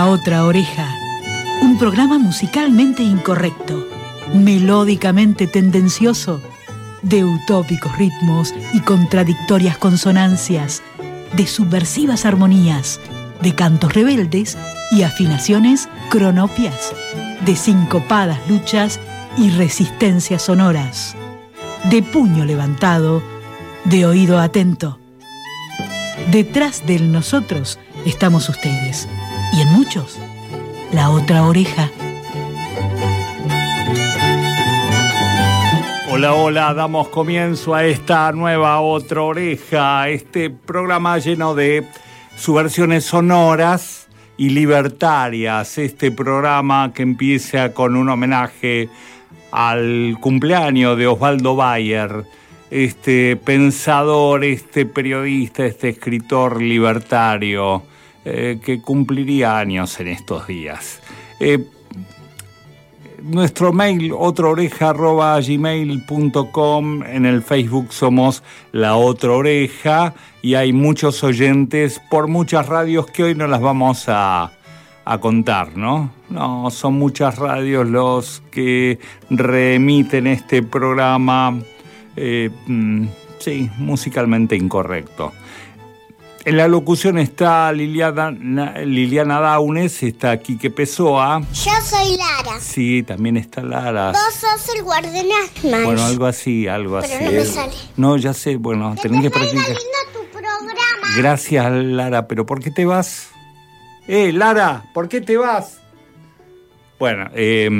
Otra Oreja, un programa musicalmente incorrecto, melódicamente tendencioso, de utópicos ritmos y contradictorias consonancias, de subversivas armonías, de cantos rebeldes y afinaciones cronopias, de sincopadas luchas y resistencias sonoras, de puño levantado, de oído atento. Detrás del nosotros estamos ustedes, y en muchos, la otra oreja. Hola, hola, damos comienzo a esta nueva Otra Oreja, este programa lleno de subversiones sonoras y libertarias, este programa que empieza con un homenaje al cumpleaños de Osvaldo Bayer, este pensador, este periodista, este escritor libertario que cumpliría años en estos días. Nuestro mail, otraoreja@gmail.com. En el Facebook somos La Otra Oreja y hay muchos oyentes por muchas radios que hoy no las vamos a contar, ¿no? No, son muchas radios los que reemiten este programa, sí, musicalmente incorrecto. En la locución está Liliana Daunes, está Quique Pessoa. Yo soy Lara. Sí, también está Lara. Vos sos el guardián Ashman. Bueno, algo así. Pero no me sale. No, ya sé, bueno, tenés que practicar. Está lindo tu programa. Gracias, Lara, pero ¿por qué te vas? Lara, ¿por qué te vas? Bueno,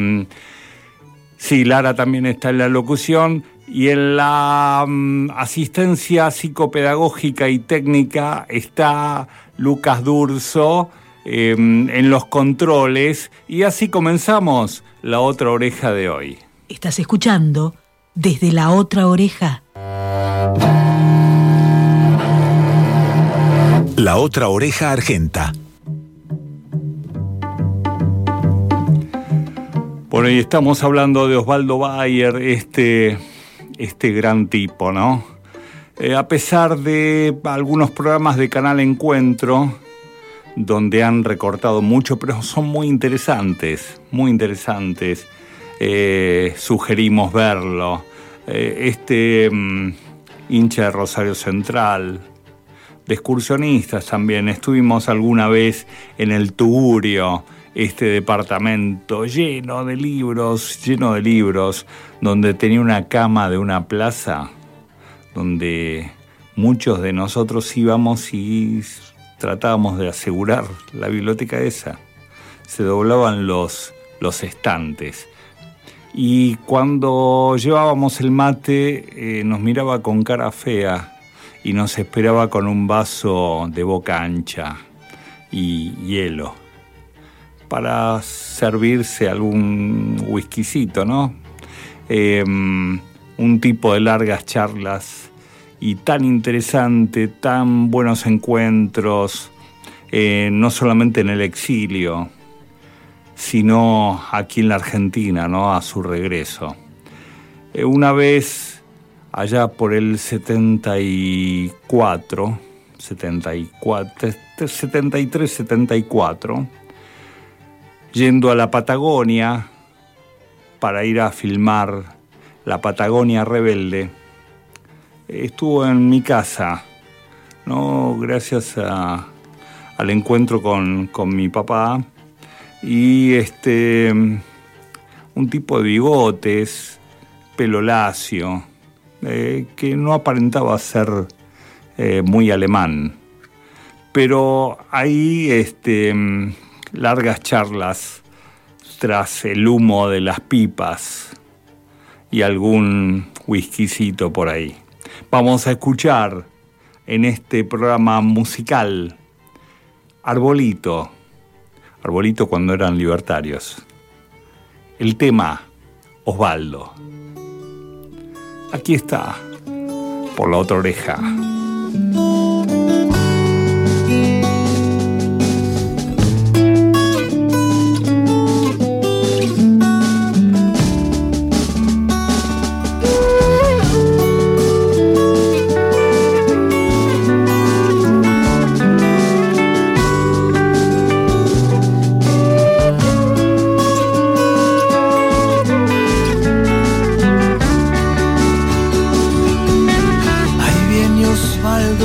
sí, Lara también está en la locución. Y en la asistencia psicopedagógica y técnica está Lucas Durso en los controles. Y así comenzamos La Otra Oreja de hoy. Estás escuchando Desde la Otra Oreja. La Otra Oreja Argenta. Bueno, y estamos hablando de Osvaldo Bayer, este gran tipo, ¿no? A pesar de algunos programas de Canal Encuentro, donde han recortado mucho, pero son muy interesantes, muy interesantes. Sugerimos verlo. Hincha de Rosario Central, de excursionistas también. Estuvimos alguna vez en el Tugurio, este departamento lleno de libros, donde tenía una cama de una plaza, donde muchos de nosotros íbamos y tratábamos de asegurar la biblioteca esa. Se doblaban los estantes. Y cuando llevábamos el mate, nos miraba con cara fea y nos esperaba con un vaso de boca ancha y hielo, para servirse algún whiskycito, ¿no? Un tipo de largas charlas y tan interesante, tan buenos encuentros, no solamente en el exilio, sino aquí en la Argentina, ¿no? A su regreso. Una vez, allá por el 73-74, yendo a la Patagonia para ir a filmar La Patagonia Rebelde, estuvo en mi casa, ¿no? Gracias al encuentro con mi papá, y un tipo de bigotes, pelo lacio, que no aparentaba ser muy alemán, pero ahí largas charlas tras el humo de las pipas y algún whiskycito por ahí. Vamos a escuchar en este programa musical Arbolito cuando eran libertarios. El tema Osvaldo. Aquí está, por La Otra Oreja.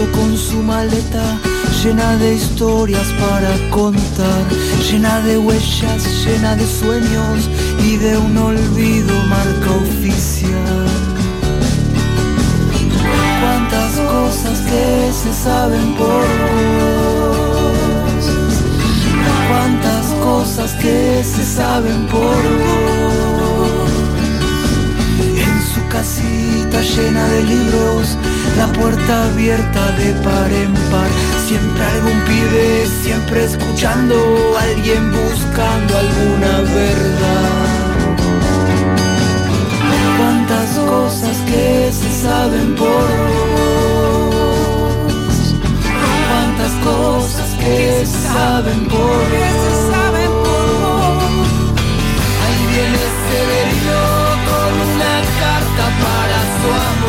con su maleta llena de historias para contar, llena de huellas, llena de sueños y de un olvido marca oficial. Cuántas cosas que se saben por vos, cuántas cosas que se saben por vos. En su casita llena de libros, la puerta abierta de par en par, siempre algún pibe, siempre escuchando, alguien buscando alguna verdad. Cuántas cosas que se saben por vos, cuántas cosas que se saben por vos. Ahí viene Severino con una carta para su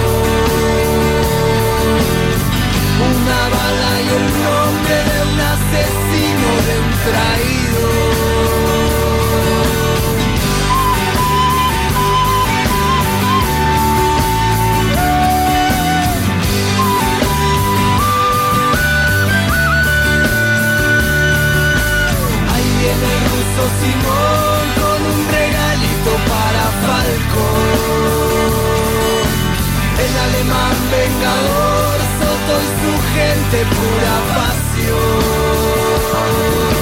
amor, una bala y el nombre de un asesino, de un traidor. Simón con un regalito para Falcón, el alemán vengador, Soto y su gente, pura pasión.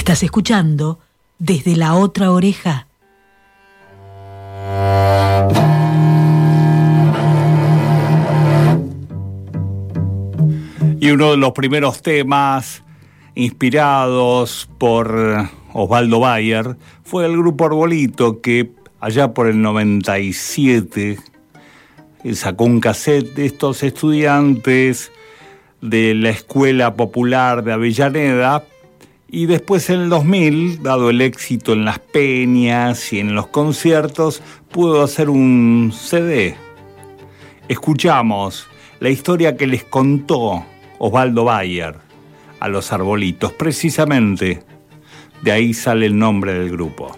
Estás escuchando Desde la Otra Oreja. Y uno de los primeros temas inspirados por Osvaldo Bayer fue el grupo Arbolito, que allá por el 97 sacó un cassette de estos estudiantes de la Escuela Popular de Avellaneda, y después en el 2000, dado el éxito en las peñas y en los conciertos, pudo hacer un CD. Escuchamos la historia que les contó Osvaldo Bayer a los Arbolitos. Precisamente de ahí sale el nombre del grupo.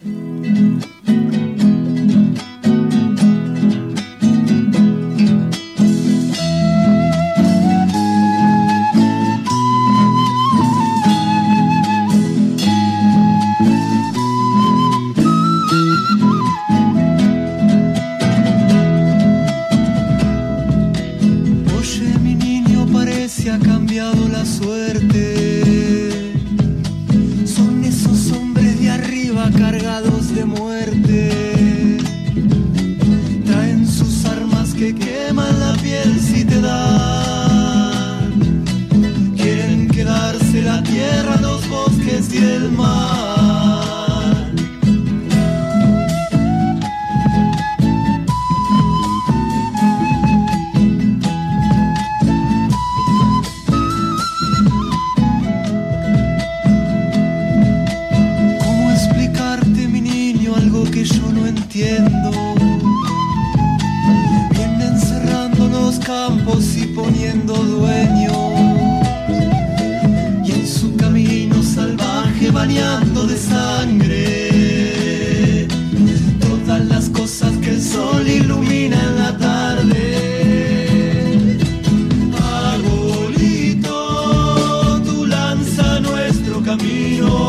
Ha cambiado la suerte. Son esos hombres de arriba cargados de muerte. Traen sus armas que queman la piel si te dan. Quieren quedarse la tierra, los bosques y el mar. Yo no entiendo. Vienen cerrando los campos y poniendo dueños, y en su camino salvaje bañando de sangre todas las cosas que el sol ilumina en la tarde. Arbolito, tú lanza nuestro camino.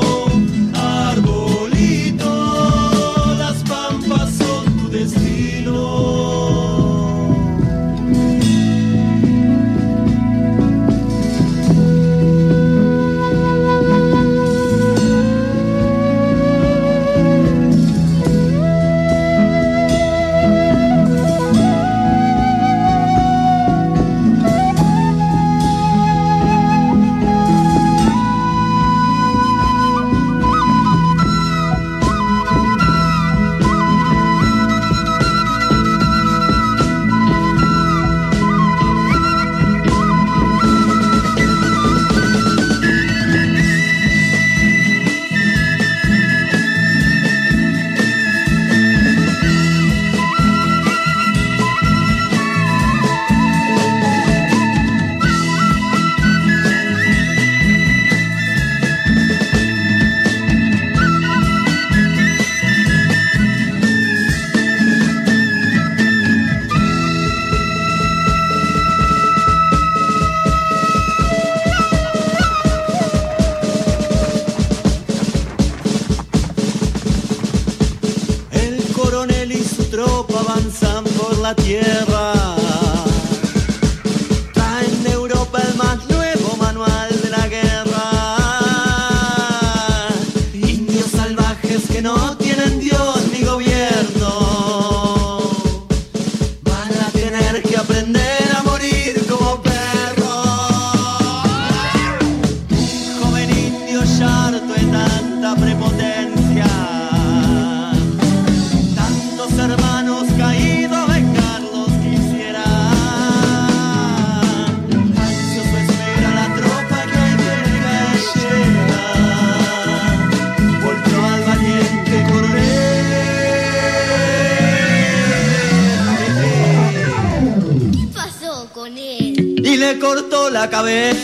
Avanzan por la tierra, traen de Europa el más nuevo manual de la guerra. Indios salvajes que no tienen Dios ni gobierno, van a tener que aprender a morir como perros. Un joven indio ya harto de tanta prepotencia, tantos hermanos caídos vengarlos quisiera. Ansioso espera la tropa que hoy llega y llega. Volvió al valiente coronel. ¿Qué pasó con él? Y le cortó la cabeza.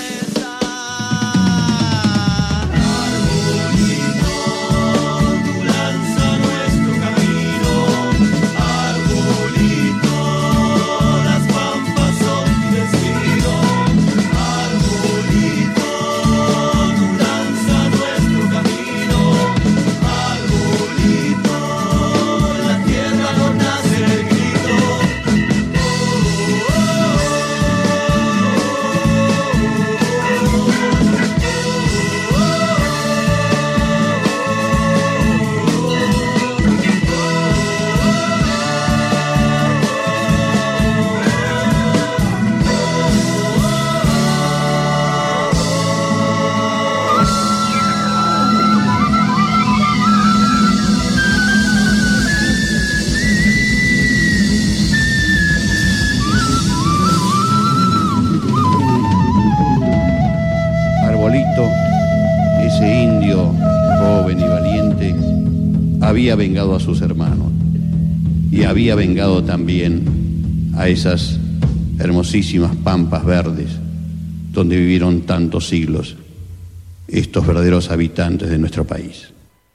había vengado a sus hermanos y había vengado también a esas hermosísimas pampas verdes donde vivieron tantos siglos estos verdaderos habitantes de nuestro país.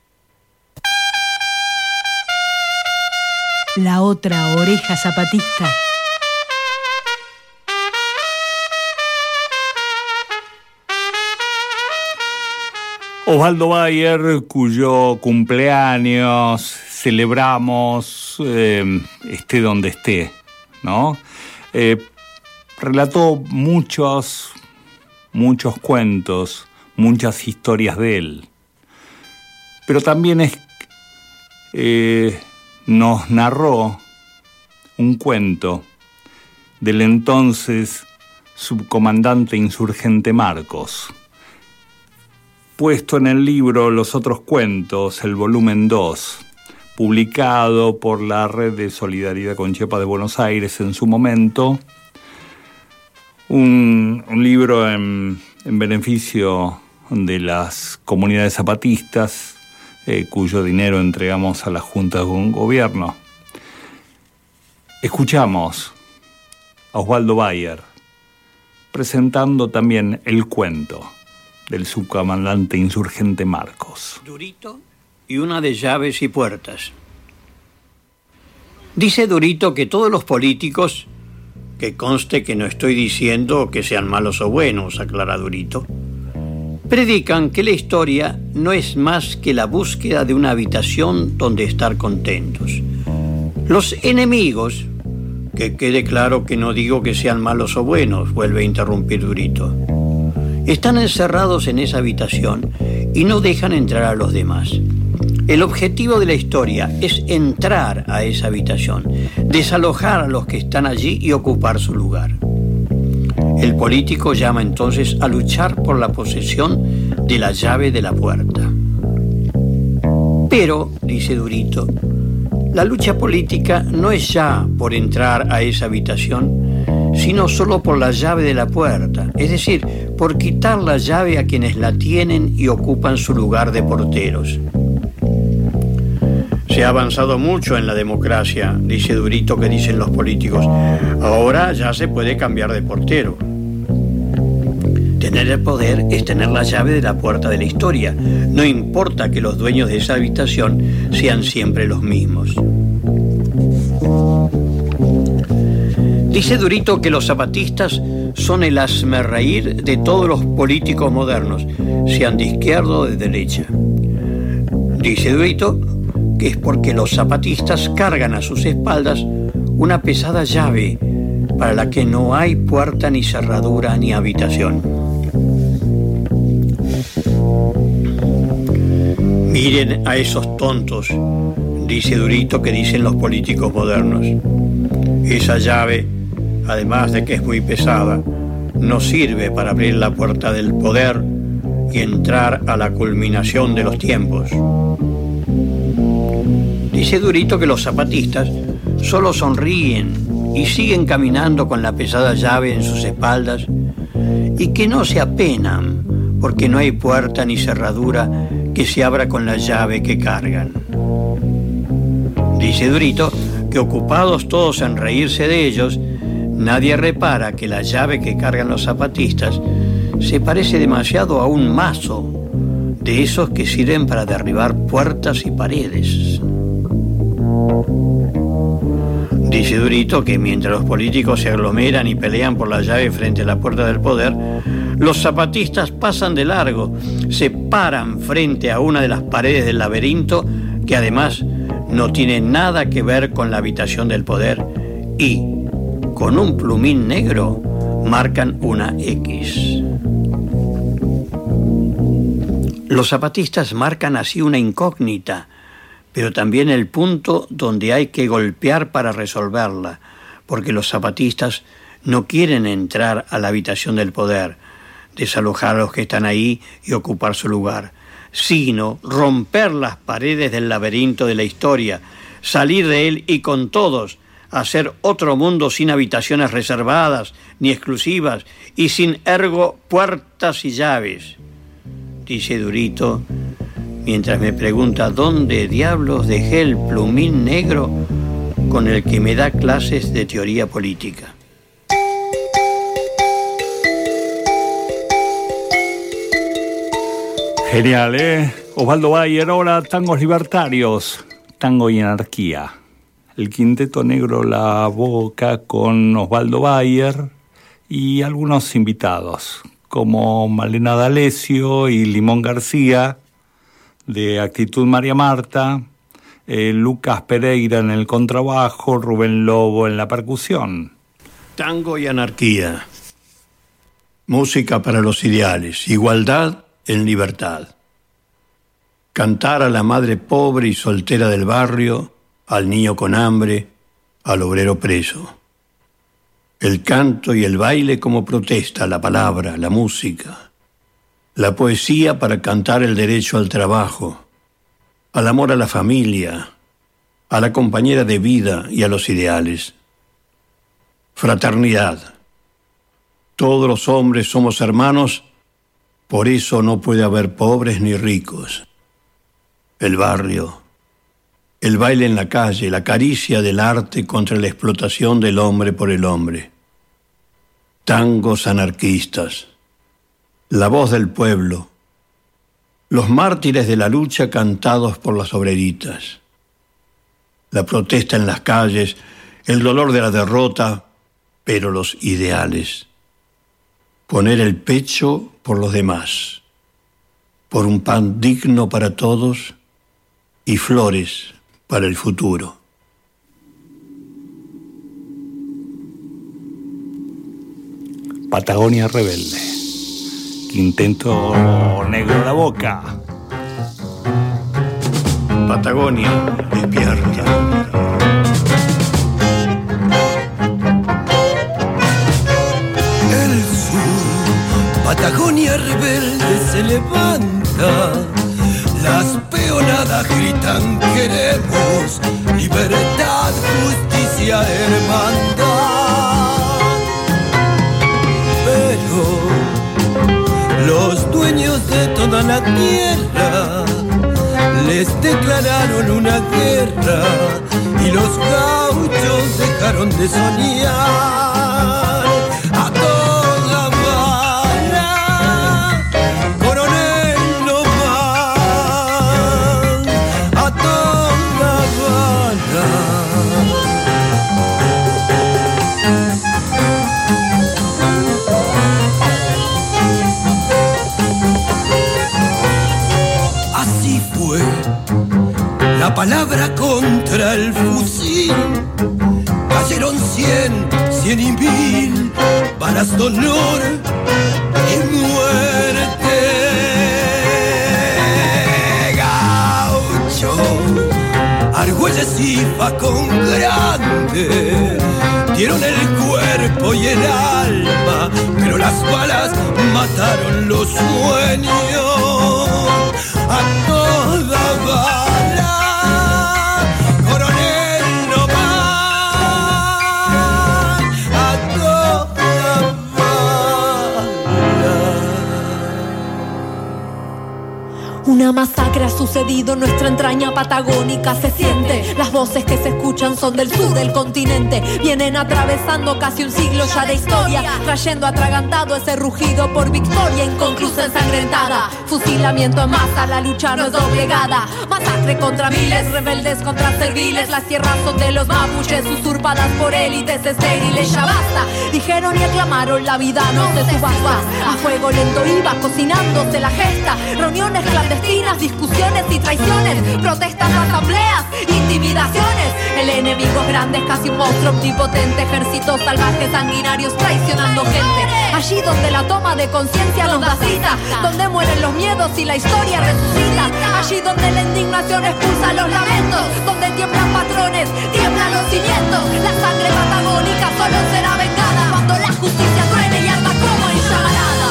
La otra oreja zapatista. Osvaldo Bayer, cuyo cumpleaños celebramos, esté donde esté, ¿no? Relató muchos cuentos, muchas historias de él. Pero también nos narró un cuento del entonces subcomandante insurgente Marcos, puesto en el libro Los Otros Cuentos, el volumen 2, publicado por la Red de Solidaridad con Chiapas de Buenos Aires en su momento, un libro en beneficio de las comunidades zapatistas, cuyo dinero entregamos a la Junta de Gobierno. Escuchamos a Osvaldo Bayer presentando también el cuento del subcomandante insurgente Marcos. Durito y una de llaves y puertas. Dice Durito que todos los políticos, que conste que no estoy diciendo que sean malos o buenos, aclara Durito, predican que la historia no es más que la búsqueda de una habitación donde estar contentos. Los enemigos, que quede claro que no digo que sean malos o buenos, vuelve a interrumpir Durito, están encerrados en esa habitación y no dejan entrar a los demás. El objetivo de la historia es entrar a esa habitación, desalojar a los que están allí y ocupar su lugar. El político llama entonces a luchar por la posesión de la llave de la puerta. Pero, dice Durito, la lucha política no es ya por entrar a esa habitación, sino solo por la llave de la puerta, es decir, por quitar la llave a quienes la tienen y ocupan su lugar de porteros. Se ha avanzado mucho en la democracia, dice Durito, que dicen los políticos. Ahora ya se puede cambiar de portero. Tener el poder es tener la llave de la puerta de la historia. No importa que los dueños de esa habitación sean siempre los mismos. Dice Durito que los zapatistas son el hazmerreír de todos los políticos modernos, sean de izquierda o de derecha. Dice Durito que es porque los zapatistas cargan a sus espaldas una pesada llave para la que no hay puerta ni cerradura ni habitación. Miren a esos tontos, dice Durito, que dicen los políticos modernos. Esa llave, además de que es muy pesada, no sirve para abrir la puerta del poder y entrar a la culminación de los tiempos. Dice Durito que los zapatistas solo sonríen y siguen caminando con la pesada llave en sus espaldas y que no se apenan porque no hay puerta ni cerradura que se abra con la llave que cargan. Dice Durito que ocupados todos en reírse de ellos, nadie repara que la llave que cargan los zapatistas se parece demasiado a un mazo de esos que sirven para derribar puertas y paredes. Dice Durito que mientras los políticos se aglomeran y pelean por la llave frente a la puerta del poder, los zapatistas pasan de largo, se paran frente a una de las paredes del laberinto que además no tiene nada que ver con la habitación del poder y, con un plumín negro, marcan una X. Los zapatistas marcan así una incógnita, pero también el punto donde hay que golpear para resolverla, porque los zapatistas no quieren entrar a la habitación del poder, desalojar a los que están ahí y ocupar su lugar, sino romper las paredes del laberinto de la historia, salir de él y con todos hacer otro mundo sin habitaciones reservadas ni exclusivas y sin ergo puertas y llaves. Dice Durito mientras me pregunta dónde diablos dejé el plumín negro con el que me da clases de teoría política. Genial, ¿eh? Osvaldo Bayer, ahora tangos libertarios, tango y anarquía. El Quinteto Negro La Boca con Osvaldo Bayer y algunos invitados, como Malena D'Alessio y Limón García, de Actitud María Marta, Lucas Pereira en el contrabajo, Rubén Lobo en la percusión. Tango y anarquía. Música para los ideales. Igualdad en libertad. Cantar a la madre pobre y soltera del barrio, al niño con hambre, al obrero preso. El canto y el baile como protesta, la palabra, la música. La poesía para cantar el derecho al trabajo, al amor a la familia, a la compañera de vida y a los ideales. Fraternidad. Todos los hombres somos hermanos, por eso no puede haber pobres ni ricos. El barrio, el baile en la calle, la caricia del arte contra la explotación del hombre por el hombre. Tangos anarquistas, la voz del pueblo, los mártires de la lucha cantados por las obreritas. La protesta en las calles, el dolor de la derrota, pero los ideales. Poner el pecho por los demás, por un pan digno para todos y flores para el futuro. Patagonia Rebelde, Quinteto Negro La Boca. Patagonia, despierta. El sur, Patagonia rebelde se levanta. Las peonadas gritan queremos libertad, justicia, hermandad. Pero los dueños de toda la tierra les declararon una guerra y los gauchos dejaron de soñar. A toda bala, coronel no más, a toda bala. Así fue la palabra contra el fusil. Cayeron 100 y 1000 balas de honor y muerte. Gaucho, Argüelles y Facón grande dieron el cuerpo y el alma, pero las balas mataron los sueños. A toda bala, coronel no más, a toda bala. Una masacre ha sucedido en nuestra entraña patagónica, se siente. Las voces que se escuchan son del sur del continente. Vienen atravesando casi un siglo ya de historia, trayendo atragantado ese rugido por victoria inconclusa, ensangrentada. Fusilamiento en masa, la lucha no es doblegada. Masacre contra miles, rebeldes contra serviles. Las tierras son de los mapuches, usurpadas por élites estériles. Ya basta, dijeron y aclamaron, la vida no se subasta. A fuego lento iba cocinándose la gesta. Reuniones clandestinas, discusiones y traiciones, protestas, asambleas, intimidaciones. El enemigo es grande, es casi un monstruo omnipotente. Ejércitos salvajes, sanguinarios, traicionando gente. Allí donde la toma de conciencia nos da cita, donde mueren los miedos y la historia resucita. Allí donde la indignación expulsa los lamentos, donde tiemblan patrones, tiemblan los cimientos. La sangre patagónica solo será vengada cuando la justicia truene y arda como en llamarada.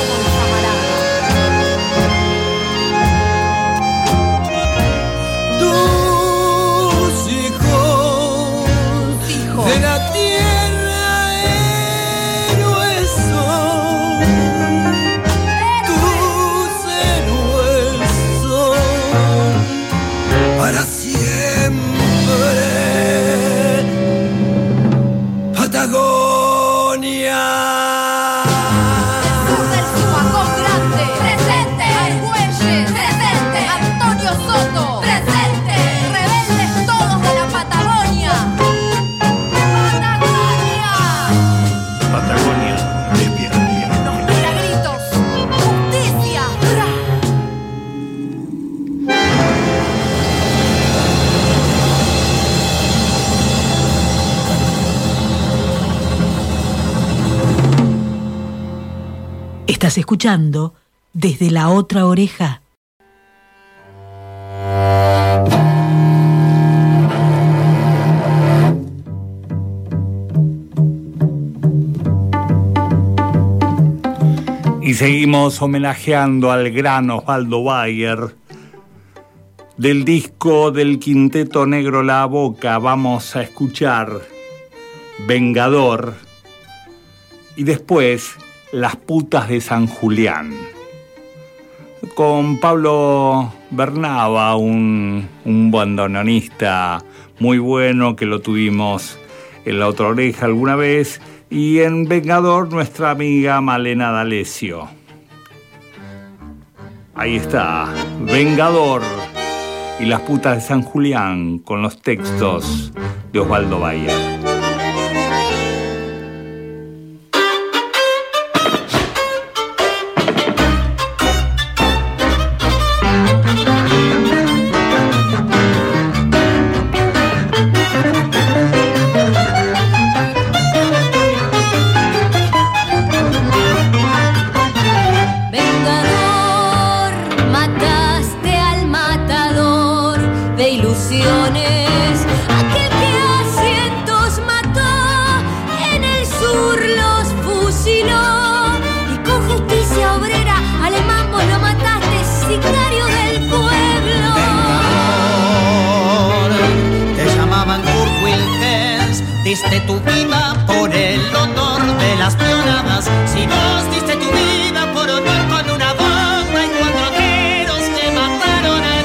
De la tierra héroes son, tus héroes son. para siempre. Patagonia. Estás escuchando Desde la Otra Oreja. Y seguimos homenajeando al gran Osvaldo Bayer. Del disco del Quinteto Negro La Boca vamos a escuchar Vengador y después Las putas de San Julián. Con Pablo Bernaba, un bandoneonista muy bueno que lo tuvimos en La Otra Oreja alguna vez, y en Vengador nuestra amiga Malena D'Alessio. Ahí está, Vengador y Las putas de San Julián, con los textos de Osvaldo Bayer. Aquel que a cientos mató, en el sur los fusiló, y con justicia obrera alemán vos lo mataste, sicario del pueblo. Te llamaban Kurt Wilkes, diste tu vida por el honor de las pionadas. Si vos diste tu vida por honor con una bomba y 4 tiros que mataron al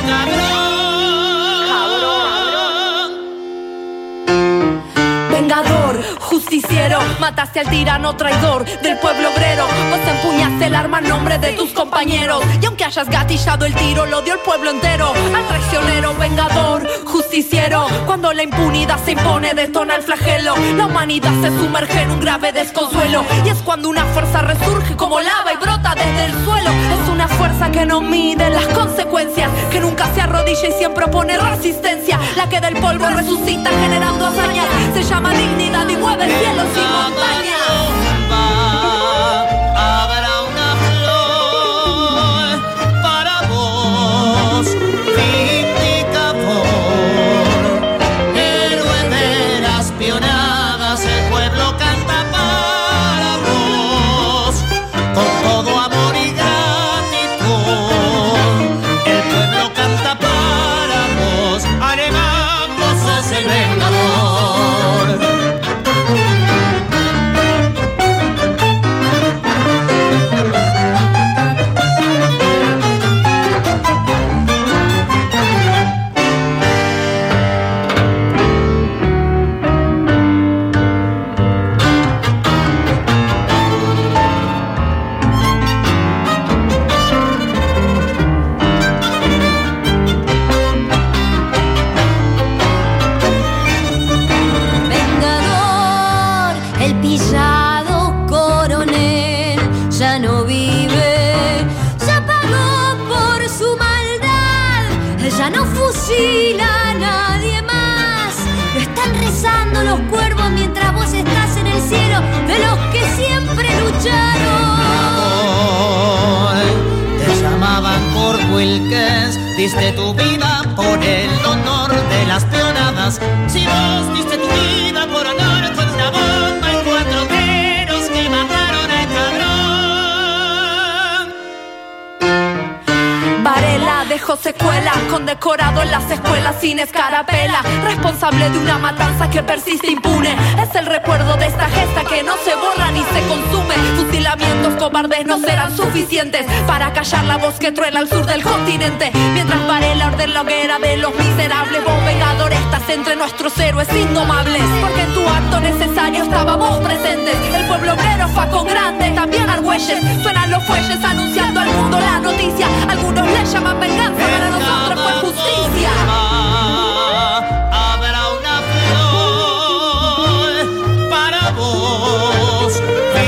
Vengador, justiciero, mataste al tirano traidor del pueblo obrero. Vos empuñaste el arma en nombre de tus compañeros, y aunque hayas gatillado el tiro, lo dio el pueblo entero. Al traicionero, vengador, justiciero, cuando la impunidad se impone, detona el flagelo. La humanidad se sumerge en un grave desconsuelo, y es cuando una fuerza resurge como lava y brota desde el suelo. Es una fuerza que no mide las consecuencias, que nunca se arrodilla y siempre opone resistencia. La que del polvo resucita generando hazañas, se llama dignidad y mueve cielos y montañas. Habrá una flor para vos, vindicador, héroe de las pionadas. El pueblo canta para vos, con todo amor y gratitud. El pueblo canta para vos, alemán, vos sos el vengador. A nadie más. Lo están rezando los cuervos mientras vos estás en el cielo de los que siempre lucharon. Te llamaban Kurt Wilkes, diste tu vida por el honor de las pionadas. Si vos diste tu vida por honor con una bomba y 4 tiros que mataron al cabrón. Varela de dejó secuela, condecorado en las escuelas sin escarapela, responsable de una matanza que persiste impune. Es el recuerdo de esta gesta que no se borra ni se consume. Fusilamientos cobardes no serán suficientes para callar la voz que truena al sur del continente. Mientras Varela ordena la hoguera de los miserables, vos vengador estás entre nuestros héroes indomables. Porque en tu acto necesario estábamos presentes. El pueblo obrero fue con grande, también Argüelles. Suenan los fuelles anunciando al mundo la noticia. Algunos le llaman venganza, para nosotros fue justicia. Habrá una flor para vos,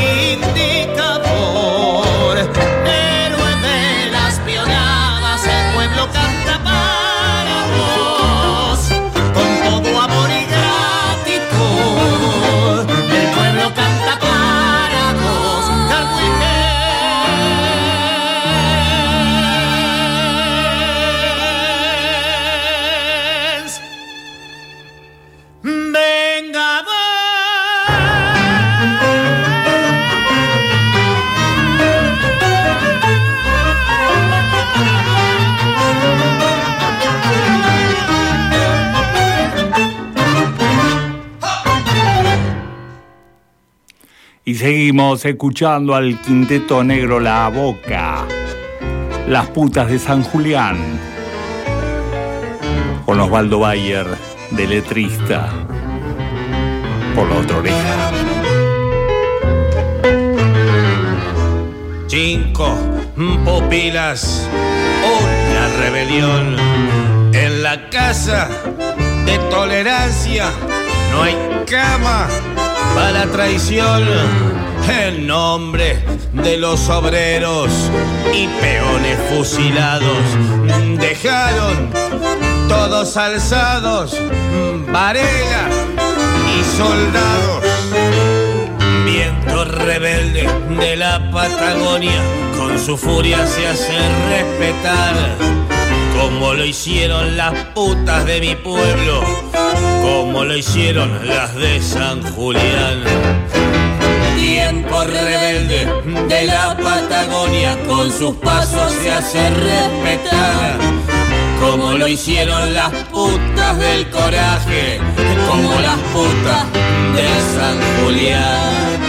vindicador, héroe de las pionadas. El pueblo canta para vos, con todo amor y gratitud. El pueblo canta para vos, Carhuiqués, vengador. Y seguimos escuchando al Quinteto Negro La Boca, Las Putas de San Julián, con Osvaldo Bayer de letrista, por la otra oreja. 5 pupilas, una rebelión. En la casa de tolerancia no hay cama para traición. En nombre de los obreros y peones fusilados, dejaron todos alzados Varela y soldados. Viento rebelde de la Patagonia, con su furia se hace respetar, como lo hicieron las putas de mi pueblo, como lo hicieron las de San Julián. Tiempo rebelde de la Patagonia, con sus pasos se hace respetar, como lo hicieron las putas del coraje, como las putas de San Julián.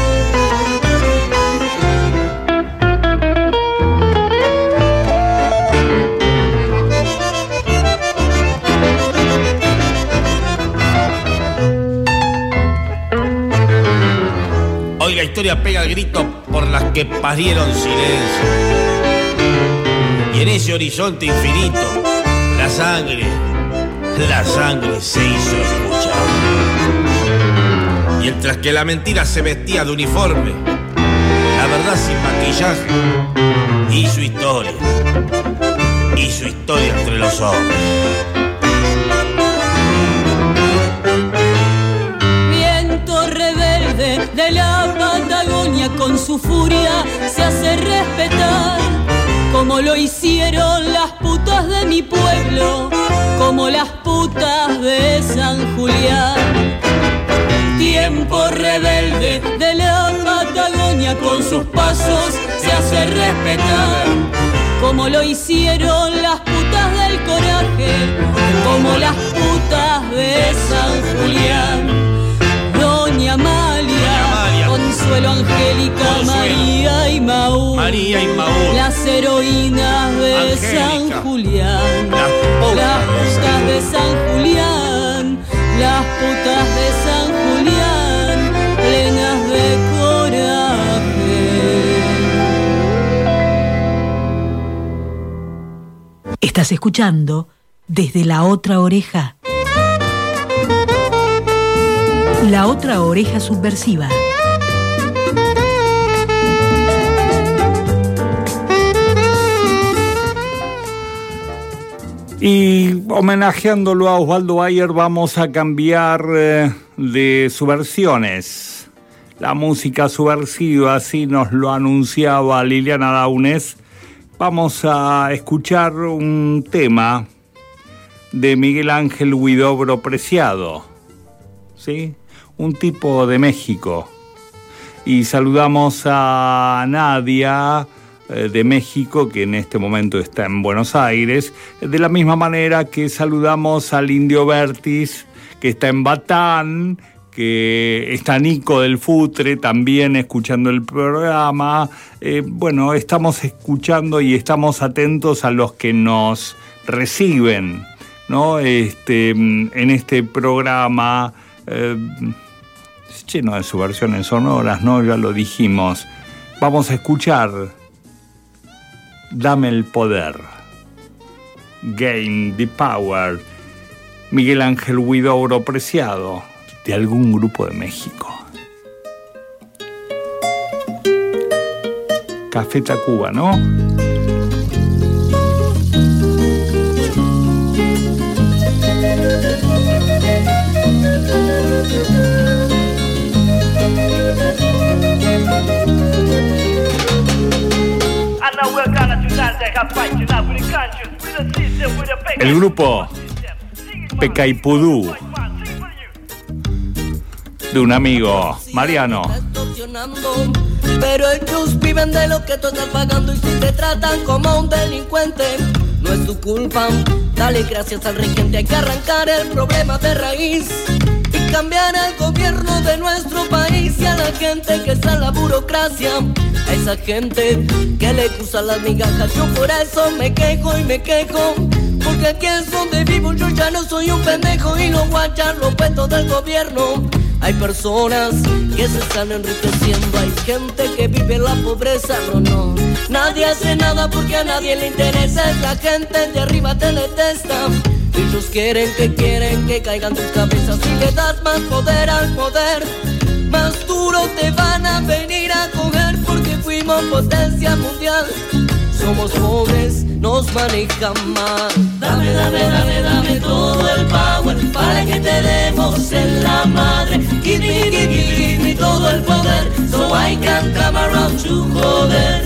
Hoy la historia pega el grito por las que parieron silencio. Y en ese horizonte infinito, la sangre se hizo escuchar. Mientras que la mentira se vestía de uniforme, la verdad sin maquillaje y su historia entre los hombres. Viento rebelde de la Patagonia, con su furia se hace respetar, como lo hicieron las putas de mi pueblo, como las putas de San Julián. Tiempo rebelde de la Patagonia, con sus pasos se hace respetar, como lo hicieron las putas del coraje, como las putas de San Julián. Doña Amalia, Consuelo, Angélica, María y Maú, las heroínas de San Julián, las putas de San Julián, las putas de San Julián, plenas de coraje. Estás escuchando Desde la Otra Oreja. La Otra Oreja Subversiva. Y homenajeándolo a Osvaldo Bayer, vamos a cambiar de subversiones. La música subversiva, así nos lo anunciaba Liliana Daunes. Vamos a escuchar un tema de Miguel Ángel Huidobro Preciado, ¿sí? Un tipo de México. Y saludamos a Nadia de México, que en este momento está en Buenos Aires, de la misma manera que saludamos al Indio Vertis, que está en Batán, que está Nico del Futre también escuchando el programa. Bueno, estamos escuchando y estamos atentos a los que nos reciben, ¿no? En este programa lleno de subversiones sonoras, ¿no? Ya lo dijimos. Vamos a escuchar Dame el Poder, Gain the Power, Miguel Ángel Huidobro Preciado, de algún grupo de México. Café Tacuba, ¿no? El grupo Pecaipudú, de un amigo, Mariano. Pero ellos viven de lo que tú estás pagando, y si te tratan como un delincuente, no es tu culpa. Dale gracias al regente, hay que arrancar el problema de raíz y cambiar el gobierno de nuestro país. Y a la gente que está en la burocracia, a esa gente que le usa las migajas, yo por eso me quejo y me quejo, porque aquí es donde vivo, yo ya no soy un pendejo y no voy a echar los cuentos del gobierno. Hay personas que se están enriqueciendo, hay gente que vive en la pobreza, no, nadie hace nada porque a nadie le interesa, es la gente de arriba te detesta. Ellos quieren que caigan tus cabezas, y le das más poder al poder, más duro te van a venir a coger, porque fuimos potencia mundial. Somos pobres, nos manejan mal. Dame, dame, dame, dame todo el power para que te demos en la madre. Give me, give me, give me todo el poder, so I can come around to joder.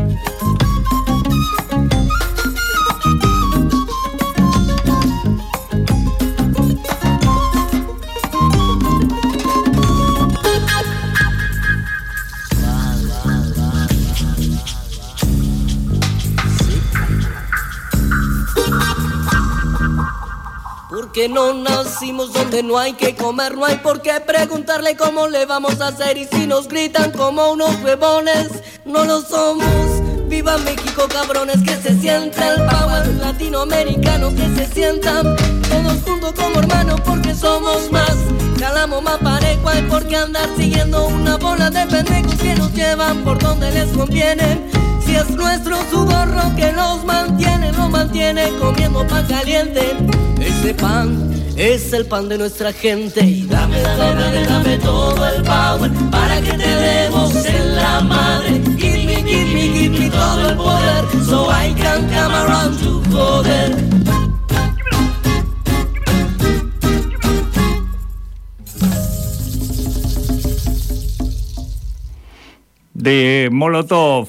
Que no nacimos donde no hay que comer, no hay por qué preguntarle cómo le vamos a hacer, y si nos gritan como unos huevones, no lo somos. Viva México, cabrones, que se sienta el power latinoamericano, que se sientan todos juntos como hermanos, porque somos más, calamos más parejo, hay por qué andar siguiendo una bola de pendejos que nos llevan por donde les conviene. Si es nuestro sudor lo que nos mantiene, lo mantiene comiendo pan caliente. Ese pan es el pan de nuestra gente. Y dame, dame, dame, dame todo el power para que te demos en la madre. Give me, give me, give me todo el poder, so I can come around to joder. De Molotov,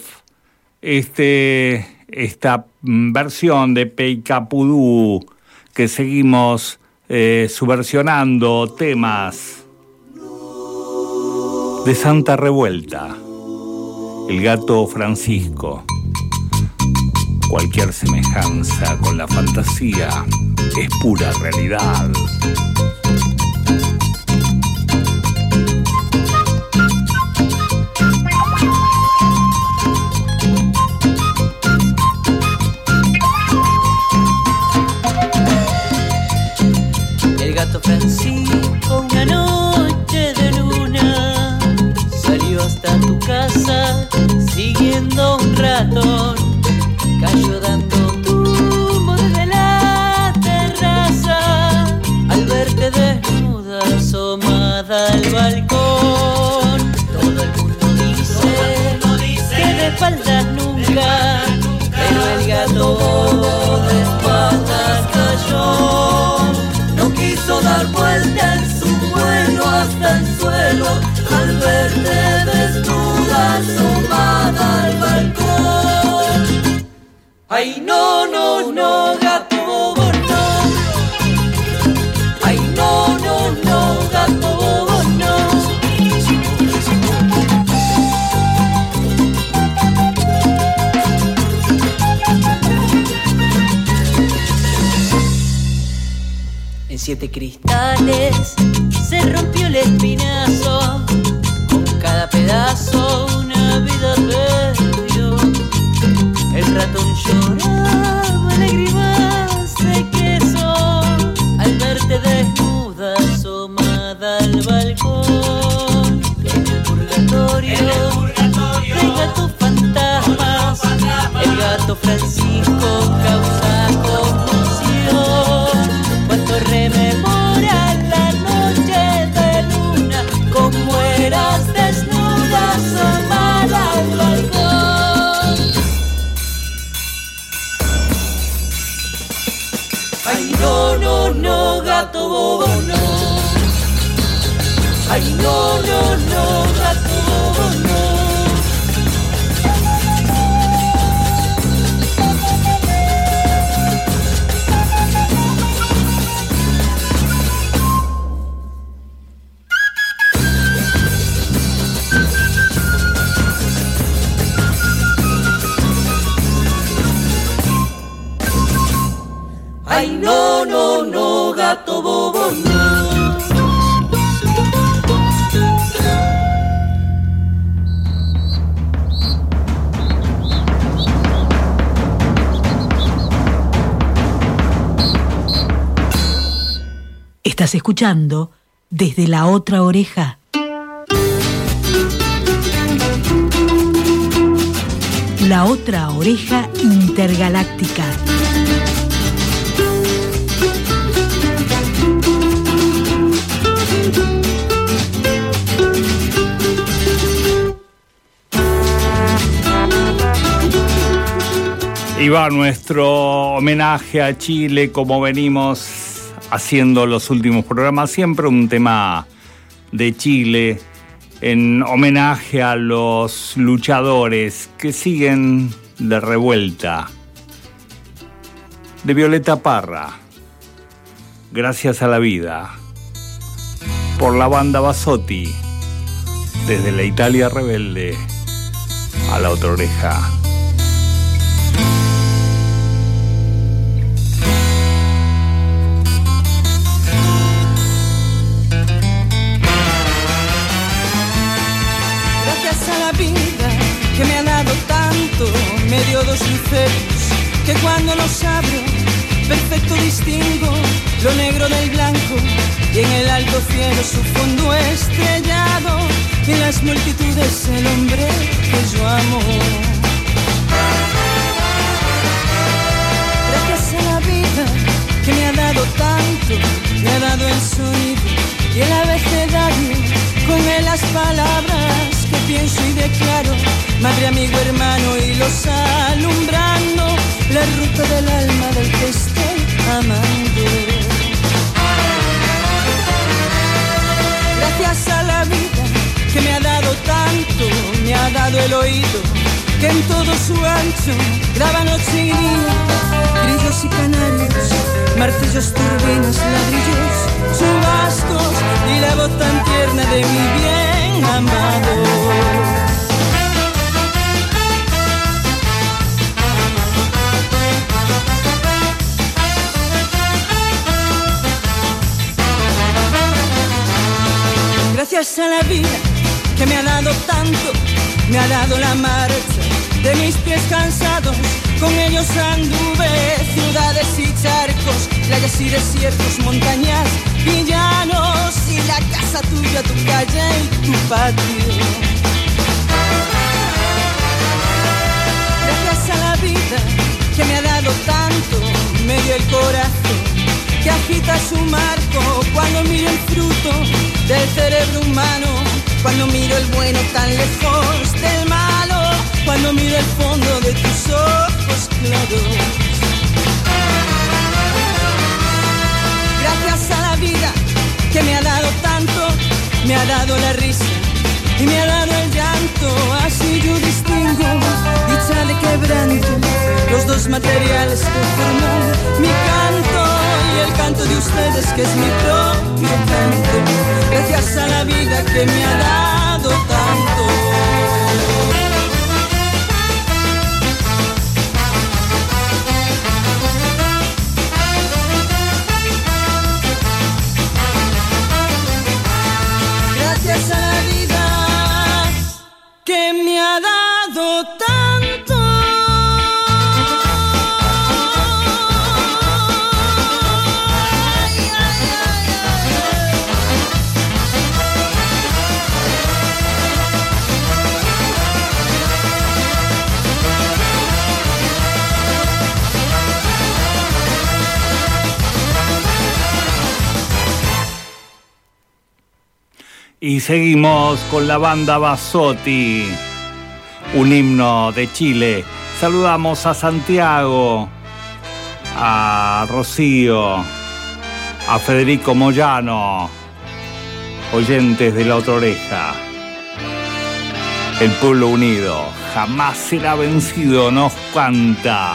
esta versión de Pecaipudú, que seguimos subversionando temas de Santa Revuelta, El Gato Francisco. Cualquier semejanza con la fantasía es pura realidad. Francisco, una noche de luna, salió hasta tu casa siguiendo un ratón, cayó dando humo desde la terraza, al verte desnuda asomada al balcón. Todo el mundo dice que de espaldas nunca, pero el gato de espaldas cayó. Quiso dar vuelta en su vuelo hasta el suelo al verte desnuda asomada al balcón. Ay, no, no, no, gato bobo, no. Ay, no, no, no, gato bobo, no. En 7 cristales se rompió el espinazo, con cada pedazo una vida perdió. El ratón lloraba lágrimas de queso al verte desnuda asomada al balcón. En el purgatorio hay gatos fantasmas, el gato Francisco causa conmoción cuando rememora la noche de luna, como eras desnuda asomada al balcón. Ay, no, no, no, gato bobo, no. Ay, no, no, no, gato bobo, no. Ay, no, no, no, gato bobo, no. Estás escuchando Desde la Otra Oreja. La Otra Oreja Intergaláctica. Y va nuestro homenaje a Chile, como venimos haciendo los últimos programas, siempre un tema de Chile, en homenaje a los luchadores que siguen de revuelta. De Violeta Parra, Gracias a la Vida, por la banda Basotti, desde la Italia rebelde a la otra oreja. Que me ha dado tanto, me dio 2 luceros, que cuando los abro, perfecto distingo lo negro del blanco, y en el alto cielo su fondo estrellado, y en las multitudes el hombre que yo amo. Gracias a la vida que me ha dado tanto, me ha dado el sonido y el abecedario, con él las palabras que pienso y declaro, madre, amigo, hermano, y los alumbrando la ruta del alma del que estoy amando. Gracias a la vida que me ha dado tanto, me ha dado el oído, que en todo su ancho graba noche y día, grillos y canarios, martillos, turbinas, ladrillos, chubascos y la voz tan tierna de mi bien amado. Gracias a la vida que me ha dado tanto, me ha dado la marcha de mis pies cansados, con ellos anduve ciudades y charcos, playas y desiertos, montañas y llanos, y la casa tuya, tu calle y tu patio. Gracias a la vida que me ha dado tanto, me dio el corazón que agita su marco cuando miro el fruto del cerebro humano, cuando miro el bueno tan lejos del malo, cuando miro el fondo de tus ojos claros. Gracias a la vida que me ha dado tanto, me ha dado la risa y me ha dado el llanto, así yo distingo dicha de quebranto, los 2 materiales que forman mi canto y el canto de ustedes que es mi propio canto. Gracias a la vida que me ha dado tanto. dado tanto. Y seguimos con la banda Basotti, un himno de Chile. Saludamos a Santiago, a Rocío, a Federico Moyano, oyentes de La Otra Oreja. El pueblo unido jamás será vencido, nos canta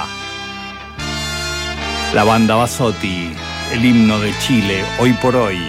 la banda Basotti, el himno de Chile, hoy por hoy.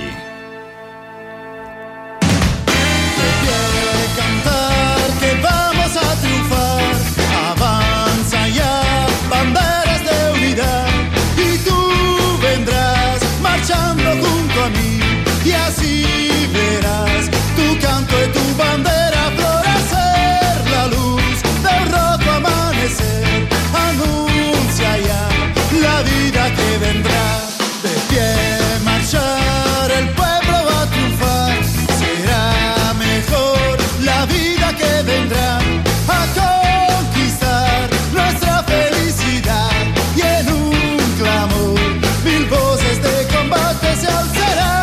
Y así verás tu canto y tu bandera florecer, la luz del rojo amanecer anuncia ya la vida que vendrá. De pie marchar, el pueblo va a triunfar, será mejor la vida que vendrá, a conquistar nuestra felicidad, y en un clamor mil voces de combate se alzarán.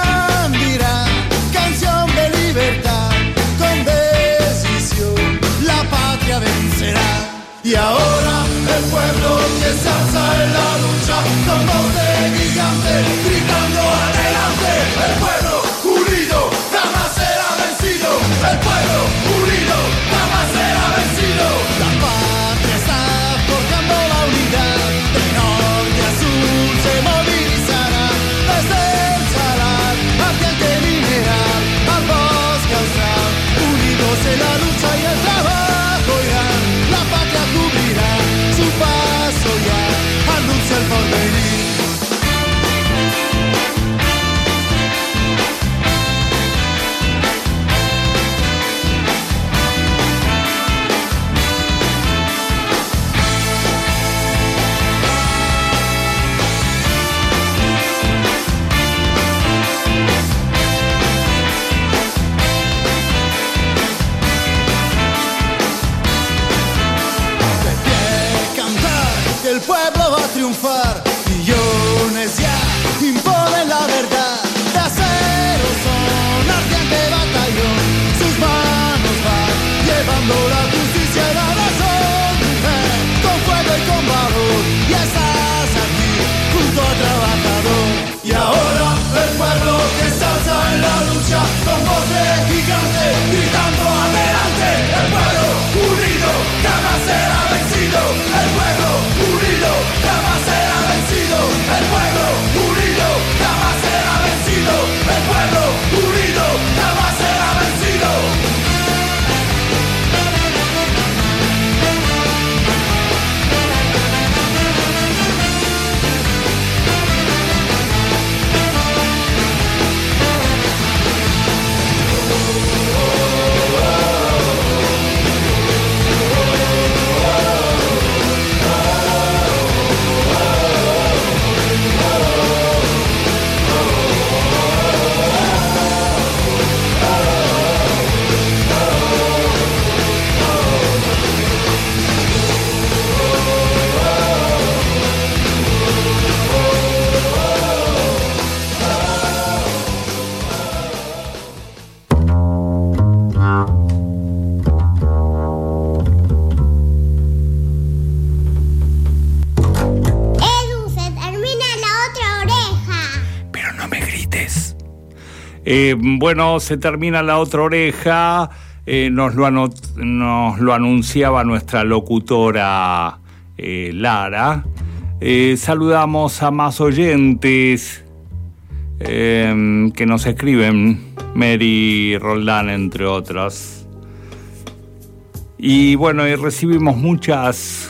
Y ahora el pueblo que se alza en la lucha, con voz de gigante, gritando adelante. El pueblo unido jamás será vencido. El pueblo unido jamás será vencido. La patria está forjando la unidad, de norte a sur se movilizará, desde el salar hacia el que mineral, al bosque austral, unidos en la lucha y el trabajo irán. La patria cubrirá su paso ya, anuncia el porvenir. El pueblo va a triunfar, millones ya imponen la verdad. De acero son ardiente batallón, sus manos van llevando la justicia y la razón. Mujer, con fuego y con valor, ya estás aquí junto al trabajador. Y ahora el pueblo que se alza en la lucha, con voz de gigante, gritando adelante. El pueblo unido jamás será vencido. El pueblo unido jamás será vencido. El pueblo unido jamás será vencido. El pueblo unido jamás será vencido. Bueno, se termina La Otra Oreja, nos lo anunciaba nuestra locutora Lara. Saludamos a más oyentes que nos escriben, Mary Roldán, entre otras. Y bueno, y recibimos muchos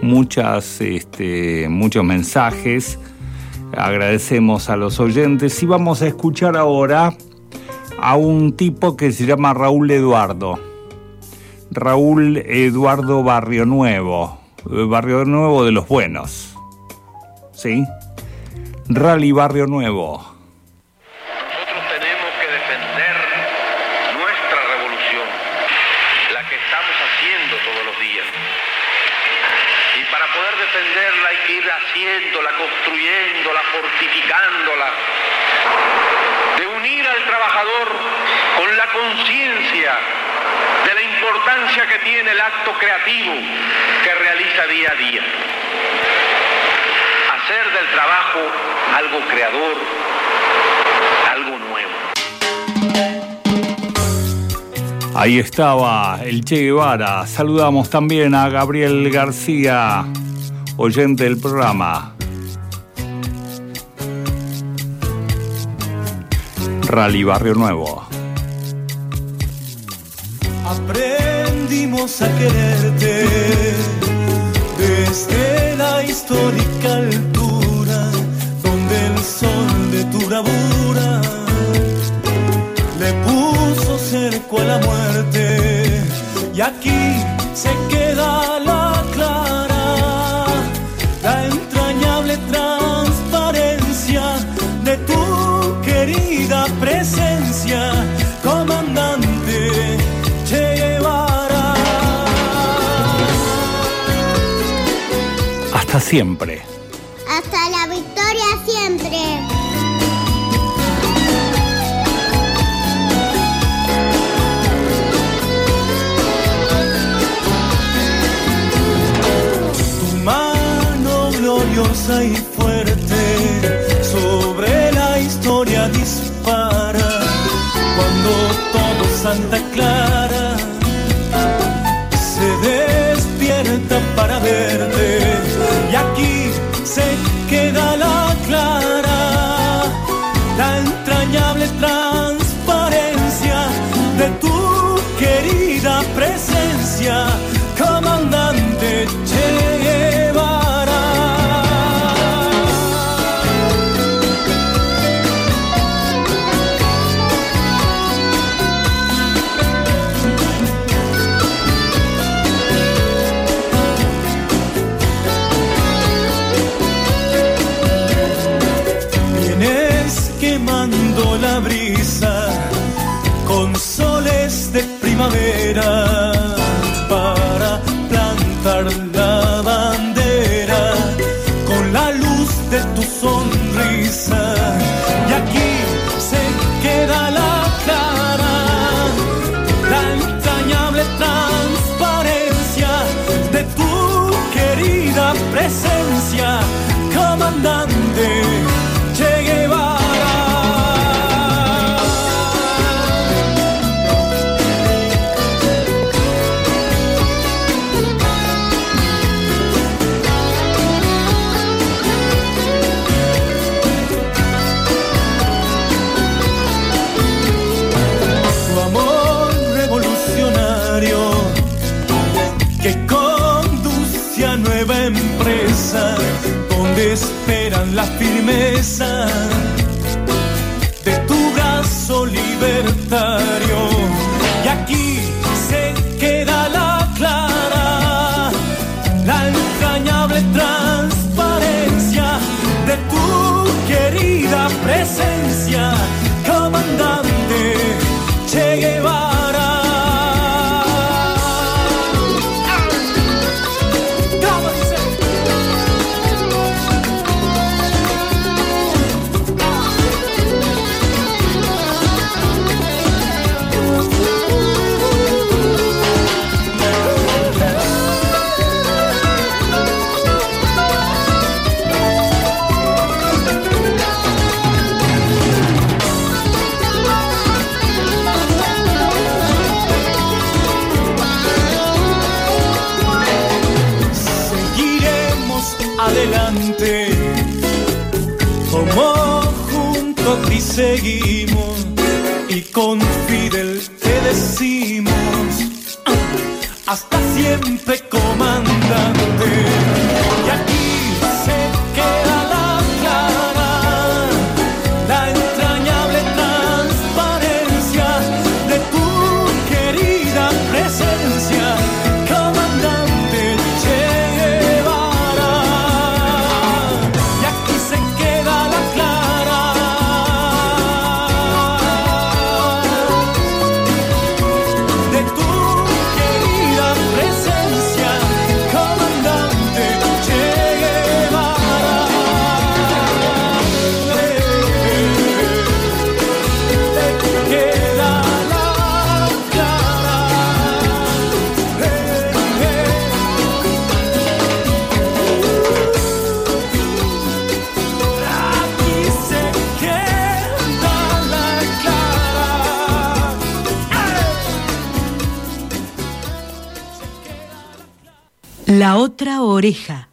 mensajes. Agradecemos a los oyentes y vamos a escuchar ahora a un tipo que se llama Raúl Eduardo. Raúl Eduardo Barrio Nuevo de los buenos, ¿sí? Rally Barrio Nuevo. Nosotros tenemos que defender nuestra revolución, la que estamos haciendo todos los días. Y para poder defenderla hay que ir haciéndola, construyéndola, fortificándola. De unir al trabajador con la conciencia de la importancia que tiene el acto creativo que realiza día a día. Hacer del trabajo algo creador, algo nuevo. Ahí estaba el Che Guevara. Saludamos también a Gabriel García, oyente del programa. Rally Barrio Nuevo. Aprendimos a quererte desde la histórica altura, donde el sol de tu bravura le puso cerco a la muerte. Y aquí se queda la clara, la entrañable transparencia de tu querida presencia, comandante Che Guevara. Hasta siempre. Hasta la victoria siempre. Tu mano gloriosa y fuerte sobre la historia dispara, cuando todo Santa Clara se despierta para verte. Y aquí se queda la clara, la entrañable transparencia de tu querida presencia, comandante Che Guevara. Quemando la brisa con soles de primavera para plantar la bandera con la luz de tu sonrisa. Y aquí se queda la clara, la entrañable transparencia de tu querida presencia, comandante Che Guevara. Que conduce a nueva empresa, donde esperan la firmeza de tu brazo libertario. Y aquí se queda la clara, la entrañable transparencia de tu querida presencia, comandante Che Guevara. Adelante, como junto a ti seguimos, y con Fidel te decimos, hasta siempre, comandante. Y aquí se queda la clara, la entrañable transparencia de tu querida presencia, La otra oreja.